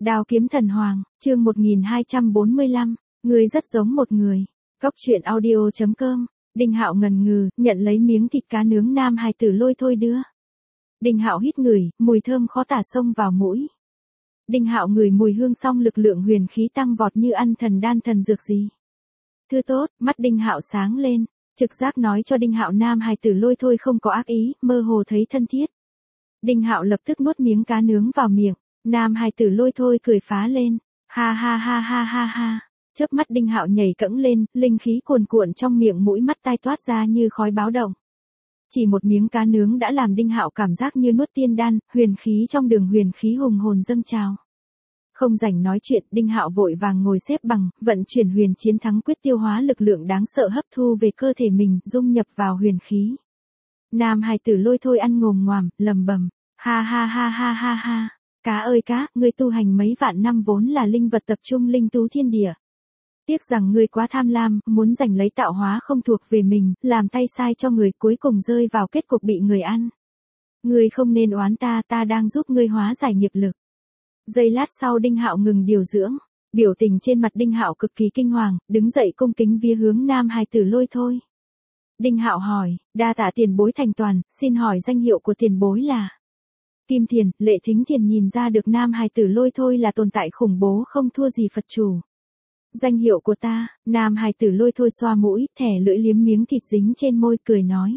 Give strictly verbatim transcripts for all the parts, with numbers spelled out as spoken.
Đao kiếm thần hoàng, chương một nghìn hai trăm bốn mươi lăm, người rất giống một người. Cốc truyện audio chấm com. Đinh Hạo ngần ngừ, nhận lấy miếng thịt cá nướng nam hài tử lôi thôi đưa. Đinh Hạo hít ngửi, mùi thơm khó tả xông vào mũi. Đinh Hạo ngửi mùi hương xong lực lượng huyền khí tăng vọt như ăn thần đan thần dược gì. Thứ tốt, mắt Đinh Hạo sáng lên, trực giác nói cho Đinh Hạo nam hài tử lôi thôi không có ác ý, mơ hồ thấy thân thiết. Đinh Hạo lập tức nuốt miếng cá nướng vào miệng, nam hài tử lôi thôi cười phá lên, ha ha ha ha ha ha. Chớp mắt Đinh Hạo nhảy cẫng lên, linh khí cuồn cuộn trong miệng mũi mắt tai toát ra như khói báo động. Chỉ một miếng cá nướng đã làm Đinh Hạo cảm giác như nuốt tiên đan, huyền khí trong đường huyền khí hùng hồn dâng trào. Không rảnh nói chuyện, Đinh Hạo vội vàng ngồi xếp bằng, vận chuyển huyền chiến thắng quyết tiêu hóa lực lượng đáng sợ hấp thu về cơ thể mình, dung nhập vào huyền khí. Nam hài tử lôi thôi ăn ngồm ngoàm, lầm bầm, ha ha ha ha ha ha, cá ơi cá, ngươi tu hành mấy vạn năm vốn là linh vật tập trung linh tú thiên địa. Tiếc rằng ngươi quá tham lam, muốn giành lấy tạo hóa không thuộc về mình, làm tay sai cho người cuối cùng rơi vào kết cục bị người ăn. Ngươi không nên oán ta, ta đang giúp ngươi hóa giải nghiệp lực. Giây lát sau Đinh Hạo ngừng điều dưỡng, biểu tình trên mặt Đinh Hạo cực kỳ kinh hoàng, đứng dậy cung kính vía hướng nam hài tử lôi thôi. Đinh Hạo hỏi, đa tạ tiền bối thành toàn, xin hỏi danh hiệu của tiền bối là? Kim Thiền, Lệ Thính Thiền nhìn ra được nam hài tử lôi thôi là tồn tại khủng bố không thua gì Phật chủ. Danh hiệu của ta, nam hài tử lôi thôi xoa mũi, thẻ lưỡi liếm miếng thịt dính trên môi cười nói.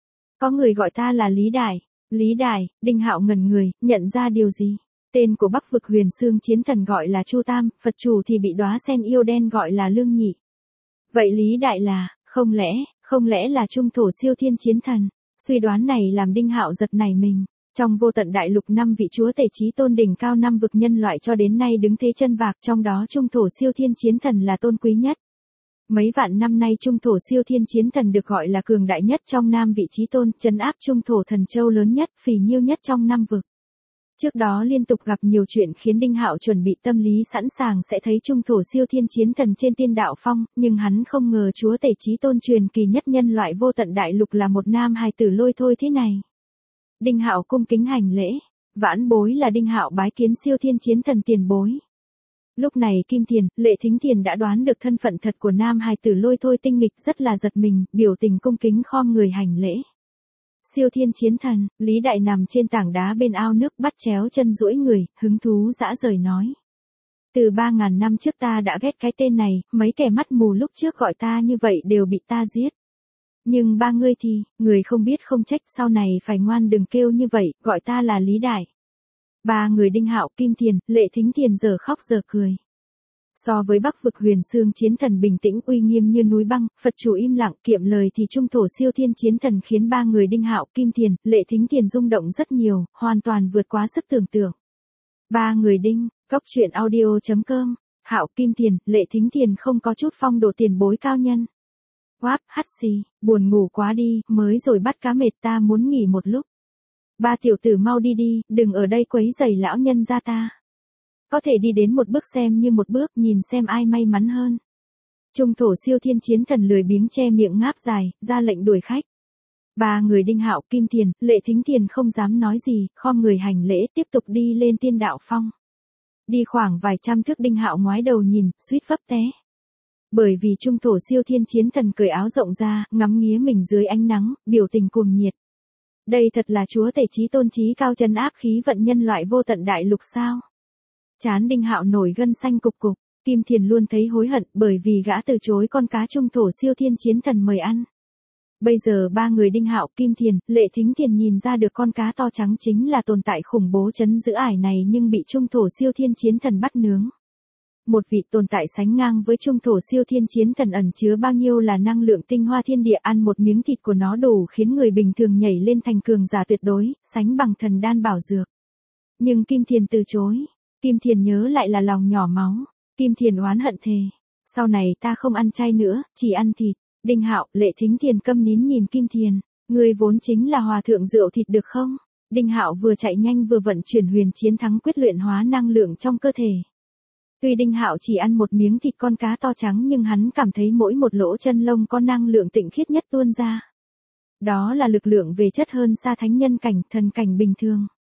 Có người gọi ta là Lý Đại. Lý Đại, Đinh Hạo ngẩn người, nhận ra điều gì? Tên của Bắc vực huyền xương chiến thần gọi là Chu Tam, Phật chủ thì bị đóa sen yêu đen gọi là Lương Nhị. Vậy Lý Đại là, không lẽ, không lẽ là trung thổ siêu thiên chiến thần? Suy đoán này làm Đinh Hạo giật nảy mình. Trong vô tận đại lục năm vị chúa tể chí tôn đỉnh cao năm vực nhân loại cho đến nay đứng thế chân vạc, trong đó trung thổ siêu thiên chiến thần là tôn quý nhất. Mấy vạn năm nay trung thổ siêu thiên chiến thần được gọi là cường đại nhất trong nam vị chí tôn, trấn áp trung thổ thần châu lớn nhất, phì nhiêu nhất trong năm vực. Trước đó liên tục gặp nhiều chuyện khiến Đinh Hạo chuẩn bị tâm lý sẵn sàng sẽ thấy trung thổ siêu thiên chiến thần trên tiên đạo phong, nhưng hắn không ngờ chúa tể chí tôn truyền kỳ nhất nhân loại vô tận đại lục là một nam hài tử lôi thôi thế này. Đinh Hạo cung kính hành lễ, vãn bối là Đinh Hạo bái kiến siêu thiên chiến thần tiền bối. Lúc này Kim Thiền, Lệ Thính Thiền đã đoán được thân phận thật của nam hài tử lôi thôi tinh nghịch, rất là giật mình, biểu tình cung kính khom người hành lễ. Siêu thiên chiến thần, Lý Đại nằm trên tảng đá bên ao nước bắt chéo chân duỗi người, hứng thú dã rời nói. Từ ba ngàn năm trước ta đã ghét cái tên này, mấy kẻ mắt mù lúc trước gọi ta như vậy đều bị ta giết. Nhưng ba ngươi thì, người không biết không trách, sau này phải ngoan đừng kêu như vậy, gọi ta là Lý Đại. Ba người Đinh Hạo, Kim Thiền, Lệ Thính Thiền giờ khóc giờ cười. So với Bắc vực huyền xương chiến thần bình tĩnh uy nghiêm như núi băng, Phật chủ im lặng kiệm lời thì trung thổ siêu thiên chiến thần khiến ba người Đinh Hạo, Kim Thiền, Lệ Thính Thiền rung động rất nhiều, hoàn toàn vượt quá sức tưởng tượng. Ba người Đinh, cốc truyện audio chấm com, Hạo, Kim Thiền, Lệ Thính Thiền không có chút phong độ tiền bối cao nhân. Quáp, hắt xì, buồn ngủ quá đi, mới rồi bắt cá mệt ta muốn nghỉ một lúc. Ba tiểu tử mau đi đi, đừng ở đây quấy rầy lão nhân gia ta. Có thể đi đến một bước xem như một bước, nhìn xem ai may mắn hơn. Trung thổ siêu thiên chiến thần lười biếng che miệng ngáp dài, ra lệnh đuổi khách. Ba người Đinh Hạo, Kim Thiền, Lệ Thính Thiền không dám nói gì, khom người hành lễ tiếp tục đi lên tiên đạo phong. Đi khoảng vài trăm thước Đinh Hạo ngoái đầu nhìn, suýt vấp té. Bởi vì trung thổ siêu thiên chiến thần cởi áo rộng ra, ngắm nghía mình dưới ánh nắng, biểu tình cuồng nhiệt. Đây thật là chúa tể chí tôn chí cao trấn áp khí vận nhân loại vô tận đại lục sao? Chán Đinh Hạo nổi gân xanh cục cục, Kim Thiền luôn thấy hối hận bởi vì gã từ chối con cá trung thổ siêu thiên chiến thần mời ăn. Bây giờ ba người Đinh Hạo, Kim Thiền, Lệ Thính Thiền nhìn ra được con cá to trắng chính là tồn tại khủng bố trấn giữ ải này nhưng bị trung thổ siêu thiên chiến thần bắt nướng. Một vị tồn tại sánh ngang với trung thổ siêu thiên chiến thần ẩn chứa bao nhiêu là năng lượng tinh hoa thiên địa, ăn một miếng thịt của nó đủ khiến người bình thường nhảy lên thành cường giả tuyệt đối, sánh bằng thần đan bảo dược. Nhưng Kim Thiền từ chối. Kim Thiền nhớ lại là lòng nhỏ máu. Kim Thiền oán hận thề. Sau này ta không ăn chay nữa, chỉ ăn thịt. Đinh Hạo, Lệ Thính Thiền câm nín nhìn Kim Thiền. Ngươi vốn chính là hòa thượng rượu thịt được không? Đinh Hạo vừa chạy nhanh vừa vận chuyển huyền chiến thắng quyết luyện hóa năng lượng trong cơ thể. Tuy Đinh Hạo chỉ ăn một miếng thịt con cá to trắng nhưng hắn cảm thấy mỗi một lỗ chân lông có năng lượng tịnh khiết nhất tuôn ra. Đó là lực lượng về chất hơn xa thánh nhân cảnh, thần cảnh bình thường.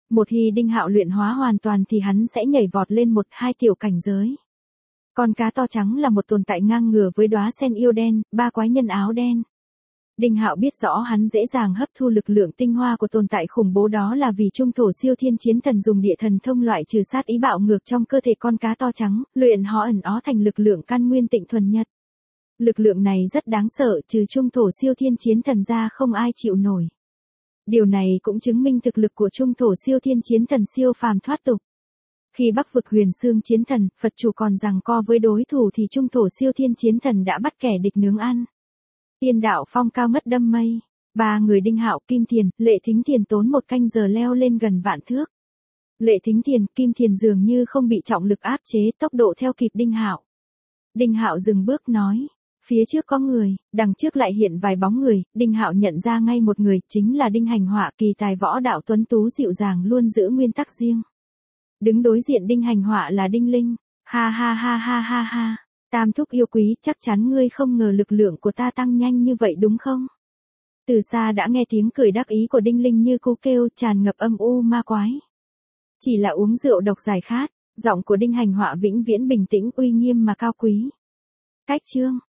Một khi Đinh Hạo luyện hóa hoàn toàn thì hắn sẽ nhảy vọt lên một hai tiểu cảnh giới. Con cá to trắng là một tồn tại ngang ngửa với đóa sen yêu đen, ba quái nhân áo đen. Đinh Hạo biết rõ hắn dễ dàng hấp thu lực lượng tinh hoa của tồn tại khủng bố đó là vì trung thổ siêu thiên chiến thần dùng địa thần thông loại trừ sát ý bạo ngược trong cơ thể con cá to trắng, luyện hóa ẩn ó thành lực lượng căn nguyên tịnh thuần nhất. Lực lượng này rất đáng sợ, trừ trung thổ siêu thiên chiến thần ra không ai chịu nổi. Điều này cũng chứng minh thực lực của trung thổ siêu thiên chiến thần siêu phàm thoát tục. Khi Bắc vực Huyền Xương chiến thần, Phật chủ còn giằng co với đối thủ thì trung thổ siêu thiên chiến thần đã bắt kẻ địch nướng ăn. Tiên đạo phong cao ngất đâm mây, ba người Đinh Hạo, Kim Thiền, Lệ Thính Thiền tốn một canh giờ leo lên gần vạn thước. Lệ Thính Thiền, Kim Thiền dường như không bị trọng lực áp chế, tốc độ theo kịp Đinh Hạo. Đinh Hạo dừng bước nói, phía trước có người, đằng trước lại hiện vài bóng người, Đinh Hạo nhận ra ngay một người, chính là Đinh Hành Họa, kỳ tài võ đạo tuấn tú dịu dàng luôn giữ nguyên tắc riêng. Đứng đối diện Đinh Hành Họa là Đinh Linh, ha ha ha ha ha ha. Tam thúc yêu quý, chắc chắn ngươi không ngờ lực lượng của ta tăng nhanh như vậy đúng không? Từ xa đã nghe tiếng cười đắc ý của Đinh Linh như cú kêu tràn ngập âm u ma quái. Chỉ là uống rượu độc giải khát, giọng của Đinh Hành Họa vĩnh viễn bình tĩnh uy nghiêm mà cao quý. Cách chương